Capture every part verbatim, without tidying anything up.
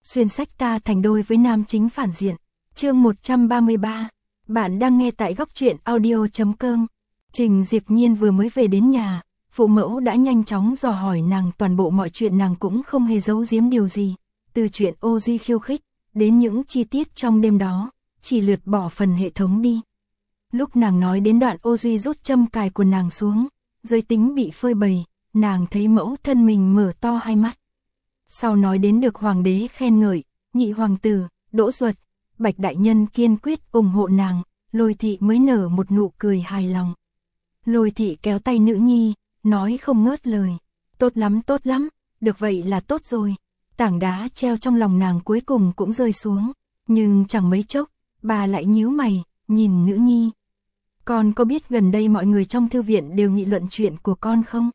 xuyên sách ta thành đôi với nam chính phản diện. Chương một trăm ba mươi ba. Bạn đang nghe tại góc truyện audio chấm com. Trình Diệp Nhiên vừa mới về đến nhà, phụ mẫu đã nhanh chóng dò hỏi nàng toàn bộ mọi chuyện, nàng cũng không hề giấu giếm điều gì, từ chuyện ô duy khiêu khích đến những chi tiết trong đêm đó, chỉ lượt bỏ phần hệ thống đi. Lúc nàng nói đến đoạn ô duy rút châm cài của nàng xuống, giới tính bị phơi bày, nàng thấy mẫu thân mình mở to hai mắt. Sau nói đến được hoàng đế khen ngợi, nhị hoàng tử, Đỗ Duật, Bạch đại nhân kiên quyết ủng hộ nàng, Lôi thị mới nở một nụ cười hài lòng. Lôi thị kéo tay nữ nhi, nói không ngớt lời, tốt lắm tốt lắm, được vậy là tốt rồi. Tảng đá treo trong lòng nàng cuối cùng cũng rơi xuống, nhưng chẳng mấy chốc, bà lại nhíu mày, nhìn nữ nhi. Con có biết gần đây mọi người trong thư viện đều nghị luận chuyện của con không?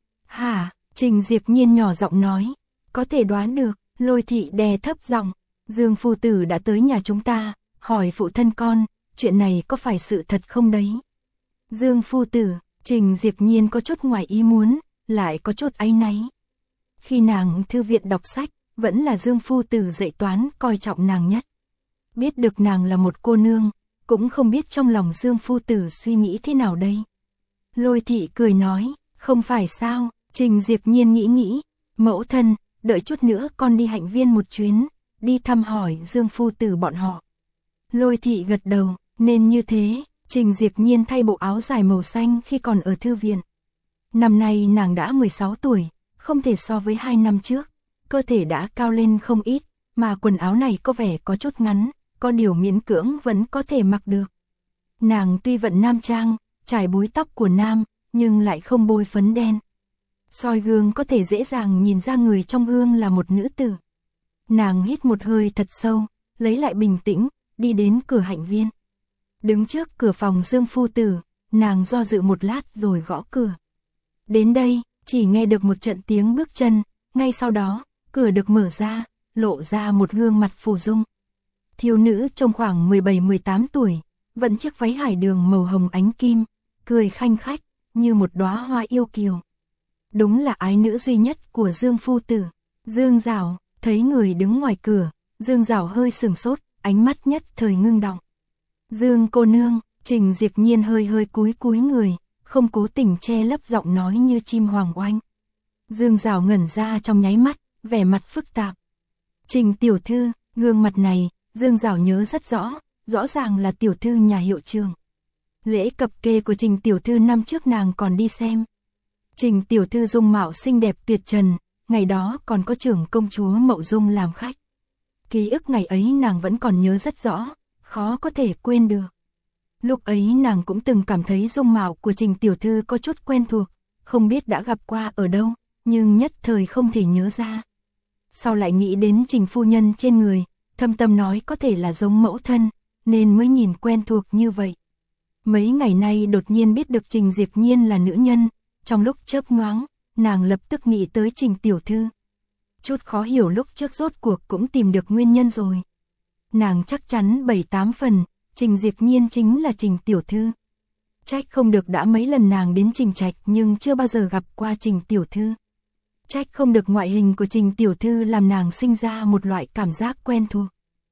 Hả? Trình Diệp Nhiên nhỏ giọng nói, có thể đoán được. Lôi thị đè thấp giọng, Dương phu tử đã tới nhà chúng ta, hỏi phụ thân con, chuyện này có phải sự thật không đấy? Dương phu tử, Trình Diệp Nhiên có chút ngoài ý muốn, lại có chút áy náy. Khi nàng thư viện đọc sách, vẫn là Dương phu tử dạy toán coi trọng nàng nhất. Biết được nàng là một cô nương, cũng không biết trong lòng Dương phu tử suy nghĩ thế nào đây. Lôi thị cười nói, không phải sao? Trình Diệp Nhiên nghĩ nghĩ, mẫu thân, đợi chút nữa con đi hạnh viên một chuyến, đi thăm hỏi Dương phu tử bọn họ. Lôi thị gật đầu, nên như thế. Trình Diệp Nhiên thay bộ áo dài màu xanh khi còn ở thư viện. Năm nay nàng đã mười sáu tuổi, không thể so với hai năm trước, cơ thể đã cao lên không ít, mà quần áo này có vẻ có chút ngắn, có điều miễn cưỡng vẫn có thể mặc được. Nàng tuy vận nam trang, trải búi tóc của nam, nhưng lại không bôi phấn đen. Soi gương có thể dễ dàng nhìn ra người trong gương là một nữ tử. Nàng hít một hơi thật sâu, lấy lại bình tĩnh, đi đến cửa hạnh viên. Đứng trước cửa phòng Dương phu tử, nàng do dự một lát rồi gõ cửa. Đến đây, chỉ nghe được một trận tiếng bước chân, ngay sau đó, cửa được mở ra, lộ ra một gương mặt phù dung. Thiếu nữ trông khoảng mười bảy mười tám tuổi, vận chiếc váy hải đường màu hồng ánh kim, cười khanh khách, như một đóa hoa yêu kiều. Đúng là ái nữ duy nhất của Dương phu tử. Dương Giảo, thấy người đứng ngoài cửa, Dương Giảo hơi sừng sốt, ánh mắt nhất thời ngưng đọng. Dương cô nương, Trình Diệp Nhiên hơi hơi cúi cúi người, không cố tình che lấp giọng nói như chim hoàng oanh. Dương Giảo ngẩn ra trong nháy mắt, vẻ mặt phức tạp. Trình tiểu thư, gương mặt này, Dương Giảo nhớ rất rõ, rõ ràng là tiểu thư nhà hiệu trường. Lễ cập kê của Trình tiểu thư năm trước nàng còn đi xem. Trình tiểu thư dung mạo xinh đẹp tuyệt trần, ngày đó còn có trưởng công chúa Mậu Dung làm khách. Ký ức ngày ấy nàng vẫn còn nhớ rất rõ, khó có thể quên được. Lúc ấy nàng cũng từng cảm thấy dung mạo của Trình tiểu thư có chút quen thuộc, không biết đã gặp qua ở đâu, nhưng nhất thời không thể nhớ ra. Sau lại nghĩ đến Trình phu nhân trên người, thâm tâm nói có thể là giống mẫu thân, nên mới nhìn quen thuộc như vậy. Mấy ngày nay đột nhiên biết được Trình Diệp Nhiên là nữ nhân, trong lúc chớp nhoáng, nàng lập tức nghĩ tới Trình tiểu thư. Chút khó hiểu lúc trước rốt cuộc cũng tìm được nguyên nhân rồi. Nàng chắc chắn bảy tám phần, Trình Diệp Nhiên chính là Trình tiểu thư. Trách không được đã mấy lần nàng đến Trình trạch nhưng chưa bao giờ gặp qua Trình tiểu thư. Trách không được ngoại hình của Trình tiểu thư làm nàng sinh ra một loại cảm giác quen thuộc.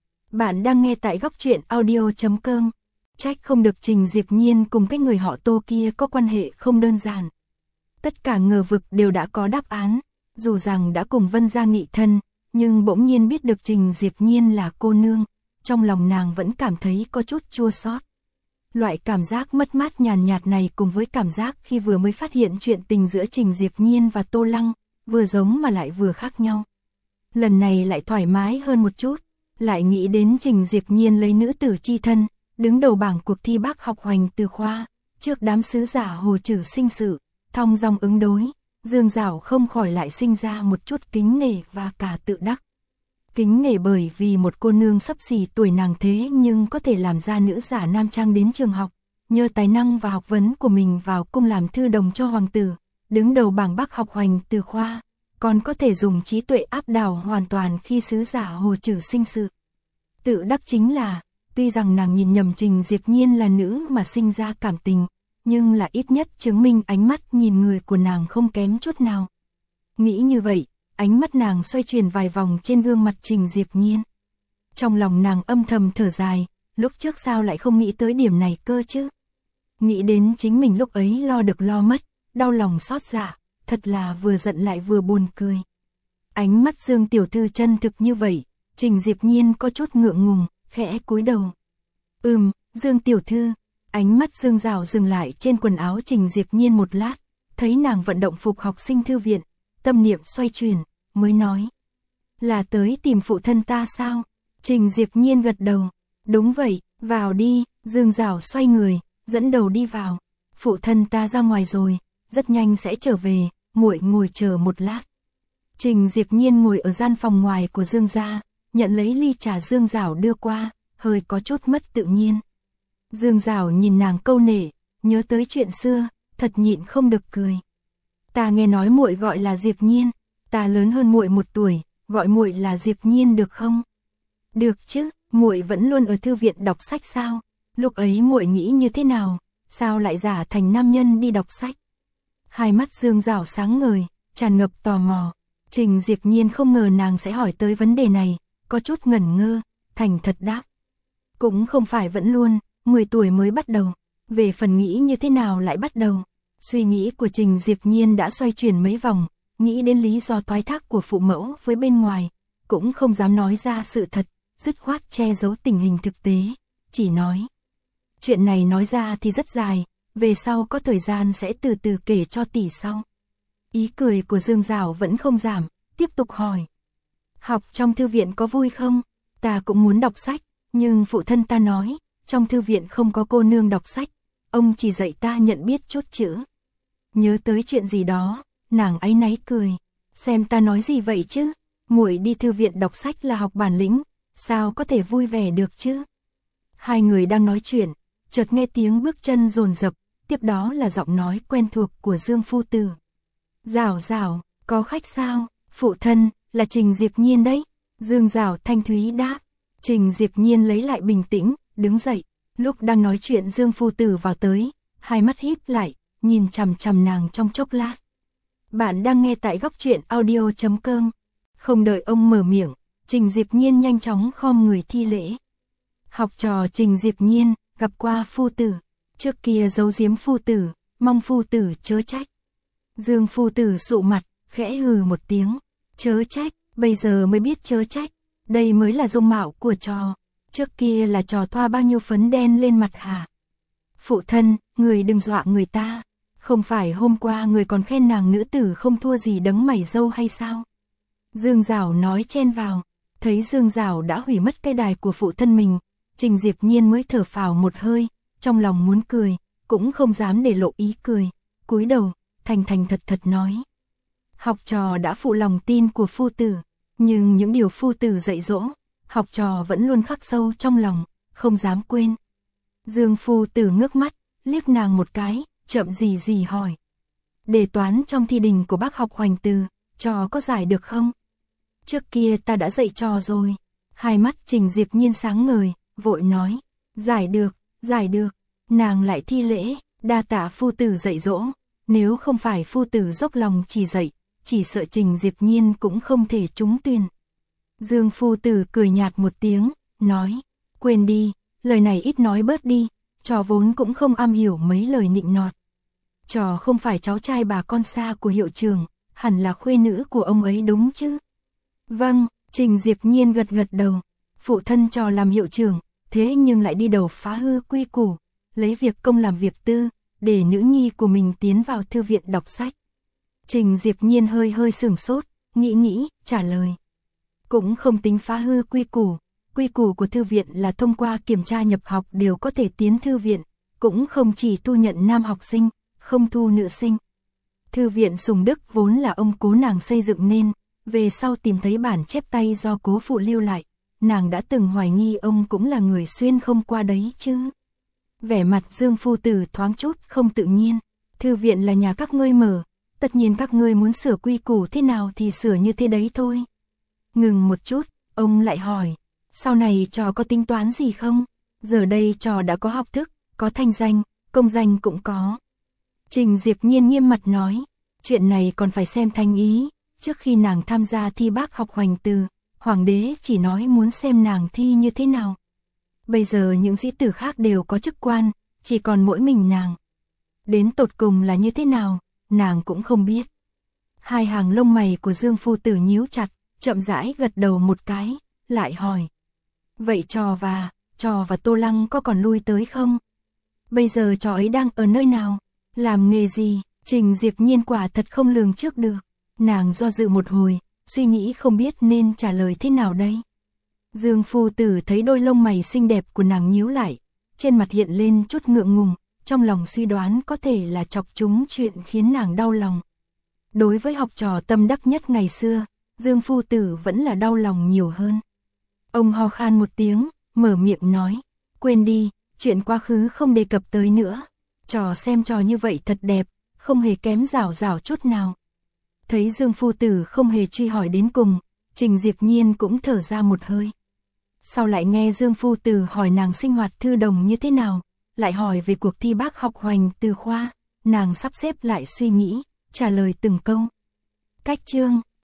Bạn đang nghe tại góc truyện audio chấm com. Trách không được Trình Diệp Nhiên cùng cái người họ Tô kia có quan hệ không đơn giản. Tất cả ngờ vực đều đã có đáp án, dù rằng đã cùng Vân gia nghị thân, nhưng bỗng nhiên biết được Trình Diệp Nhiên là cô nương, trong lòng nàng vẫn cảm thấy có chút chua xót. Loại cảm giác mất mát nhàn nhạt này cùng với cảm giác khi vừa mới phát hiện chuyện tình giữa Trình Diệp Nhiên và Tô Lăng, vừa giống mà lại vừa khác nhau. Lần này lại thoải mái hơn một chút, lại nghĩ đến Trình Diệp Nhiên lấy nữ tử chi thân, đứng đầu bảng cuộc thi bác học hoành từ khoa, trước đám sứ giả Hồ Trử sinh sự, thong dong ứng đối, Dương Giảo không khỏi lại sinh ra một chút kính nể và cả tự đắc. Kính nể bởi vì một cô nương sắp xỉ tuổi nàng thế nhưng có thể làm ra nữ giả nam trang đến trường học, nhờ tài năng và học vấn của mình vào cung làm thư đồng cho hoàng tử, đứng đầu bảng bác học hoành từ khoa, còn có thể dùng trí tuệ áp đảo hoàn toàn khi sứ giả Hồ Trử sinh sự. Tự đắc chính là, tuy rằng nàng nhìn nhầm Trình Diệp Nhiên là nữ mà sinh ra cảm tình, nhưng là ít nhất chứng minh ánh mắt nhìn người của nàng không kém chút nào. Nghĩ như vậy, ánh mắt nàng xoay chuyển vài vòng trên gương mặt Trình Diệp Nhiên. Trong lòng nàng âm thầm thở dài, lúc trước sao lại không nghĩ tới điểm này cơ chứ? Nghĩ đến chính mình lúc ấy lo được lo mất, đau lòng xót dạ, thật là vừa giận lại vừa buồn cười. Ánh mắt Dương tiểu thư chân thực như vậy, Trình Diệp Nhiên có chút ngượng ngùng, khẽ cúi đầu. Ừm, Dương tiểu thư. Ánh mắt Dương Giảo dừng lại trên quần áo Trình Diệp Nhiên một lát, thấy nàng vận động phục học sinh thư viện, tâm niệm xoay chuyển, mới nói. Là tới tìm phụ thân ta sao? Trình Diệp Nhiên gật đầu. Đúng vậy, vào đi. Dương Giảo xoay người, dẫn đầu đi vào. Phụ thân ta ra ngoài rồi, rất nhanh sẽ trở về, muội ngồi chờ một lát. Trình Diệp Nhiên ngồi ở gian phòng ngoài của Dương gia, nhận lấy ly trà Dương Giảo đưa qua, hơi có chút mất tự nhiên. Dương Giảo nhìn nàng câu nể, nhớ tới chuyện xưa, thật nhịn không được cười. Ta nghe nói muội gọi là Diệp Nhiên, ta lớn hơn muội một tuổi, gọi muội là Diệp Nhiên được không? Được chứ, muội vẫn luôn ở thư viện đọc sách sao? Lúc ấy muội nghĩ như thế nào, sao lại giả thành nam nhân đi đọc sách? Hai mắt Dương Giảo sáng ngời, tràn ngập tò mò. Trình Diệp Nhiên không ngờ nàng sẽ hỏi tới vấn đề này, có chút ngẩn ngơ, thành thật đáp. Cũng không phải vẫn luôn, mười tuổi mới bắt đầu, về phần nghĩ như thế nào lại bắt đầu. Suy nghĩ của Trình Diệp Nhiên đã xoay chuyển mấy vòng, nghĩ đến lý do thoái thác của phụ mẫu với bên ngoài, cũng không dám nói ra sự thật, dứt khoát che giấu tình hình thực tế, chỉ nói. Chuyện này nói ra thì rất dài, về sau có thời gian sẽ từ từ kể cho tỷ sau. Ý cười của Dương Giảo vẫn không giảm, tiếp tục hỏi. Học trong thư viện có vui không? Ta cũng muốn đọc sách, nhưng phụ thân ta nói, trong thư viện không có cô nương đọc sách, ông chỉ dạy ta nhận biết chút chữ. Nhớ tới chuyện gì đó, nàng áy náy cười, xem ta nói gì vậy chứ? Muội đi thư viện đọc sách là học bản lĩnh, sao có thể vui vẻ được chứ? Hai người đang nói chuyện, chợt nghe tiếng bước chân dồn dập, tiếp đó là giọng nói quen thuộc của Dương phu tử. Giảo Giảo, có khách sao? Phụ thân, là Trình Diệp Nhiên đấy. Dương Giảo thanh thúy đáp. Trình Diệp Nhiên lấy lại bình tĩnh, đứng dậy. Lúc đang nói chuyện Dương phu tử vào tới, hai mắt híp lại, nhìn chằm chằm nàng trong chốc lát. Bạn đang nghe tại góc truyện audio chấm com. Không đợi ông mở miệng, Trình Diệp Nhiên nhanh chóng khom người thi lễ. Học trò Trình Diệp Nhiên, gặp qua phu tử. Trước kia giấu giếm phu tử, mong phu tử chớ trách. Dương phu tử sụ mặt, khẽ hừ một tiếng. Chớ trách, bây giờ mới biết chớ trách. Đây mới là dung mạo của trò. Trước kia là trò thoa bao nhiêu phấn đen lên mặt hả? Phụ thân, người đừng dọa người ta. Không phải hôm qua người còn khen nàng nữ tử không thua gì đấng mày râu hay sao? Dương Giảo nói chen vào. Thấy Dương Giảo đã hủy mất cái đài của phụ thân mình, Trình Diệp Nhiên mới thở phào một hơi, trong lòng muốn cười, cũng không dám để lộ ý cười, cúi đầu, thành thành thật thật nói. Học trò đã phụ lòng tin của phu tử, nhưng những điều phu tử dạy dỗ, học trò vẫn luôn khắc sâu trong lòng, không dám quên. Dương phu tử ngước mắt, liếc nàng một cái, chậm gì gì hỏi. Đề toán trong thi đình của bác học Hoành Từ, trò có giải được không? Trước kia ta đã dạy trò rồi. Hai mắt Trình Diệp Nhiên sáng ngời, vội nói. Giải được, giải được. Nàng lại thi lễ, đa tạ phu tử dạy dỗ. Nếu không phải phu tử dốc lòng chỉ dạy, chỉ sợ Trình Diệp Nhiên cũng không thể trúng tuyển. Dương phu tử cười nhạt một tiếng, nói. Quên đi, lời này ít nói bớt đi. Trò vốn cũng không am hiểu mấy lời nịnh nọt. Trò không phải cháu trai bà con xa của hiệu trưởng, hẳn là khuê nữ của ông ấy đúng chứ? Vâng, Trình Diệp Nhiên gật gật đầu. Phụ thân trò làm hiệu trưởng, thế nhưng lại đi đầu phá hư quy củ, lấy việc công làm việc tư, để nữ nhi của mình tiến vào thư viện đọc sách. Trình Diệp Nhiên hơi hơi sửng sốt, nghĩ nghĩ, trả lời. Cũng không tính phá hư quy củ, quy củ của thư viện là thông qua kiểm tra nhập học đều có thể tiến thư viện, cũng không chỉ thu nhận nam học sinh, không thu nữ sinh. Thư viện Sùng Đức vốn là ông cố nàng xây dựng nên, về sau tìm thấy bản chép tay do cố phụ lưu lại, nàng đã từng hoài nghi ông cũng là người xuyên không qua đấy chứ. Vẻ mặt Dương phu tử thoáng chút không tự nhiên, thư viện là nhà các ngươi mở, tất nhiên các ngươi muốn sửa quy củ thế nào thì sửa như thế đấy thôi. Ngừng một chút, ông lại hỏi, sau này trò có tính toán gì không? Giờ đây trò đã có học thức, có thanh danh, công danh cũng có. Trình Diệp Nhiên nghiêm mặt nói, chuyện này còn phải xem thanh ý, trước khi nàng tham gia thi bác học hoành từ, hoàng đế chỉ nói muốn xem nàng thi như thế nào. Bây giờ những sĩ tử khác đều có chức quan, chỉ còn mỗi mình nàng. Đến tột cùng là như thế nào, nàng cũng không biết. Hai hàng lông mày của Dương phu tử nhíu chặt, chậm rãi gật đầu một cái, lại hỏi. Vậy trò và, trò và Tô Lăng có còn lui tới không? Bây giờ trò ấy đang ở nơi nào? Làm nghề gì? Trình Diệp Nhiên quả thật không lường trước được. Nàng do dự một hồi, suy nghĩ không biết nên trả lời thế nào đây. Dương phu tử thấy đôi lông mày xinh đẹp của nàng nhíu lại, trên mặt hiện lên chút ngượng ngùng, trong lòng suy đoán có thể là chọc chúng chuyện khiến nàng đau lòng. Đối với học trò tâm đắc nhất ngày xưa, Dương phu tử vẫn là đau lòng nhiều hơn. Ông ho khan một tiếng, mở miệng nói, quên đi, chuyện quá khứ không đề cập tới nữa. Trò xem trò như vậy thật đẹp, không hề kém rảo rảo chút nào. Thấy Dương phu tử không hề truy hỏi đến cùng, Trình Diệp Nhiên cũng thở ra một hơi. Sau lại nghe Dương phu tử hỏi nàng sinh hoạt thư đồng như thế nào, lại hỏi về cuộc thi bác học hoành từ khoa, nàng sắp xếp lại suy nghĩ, trả lời từng câu. Cách chương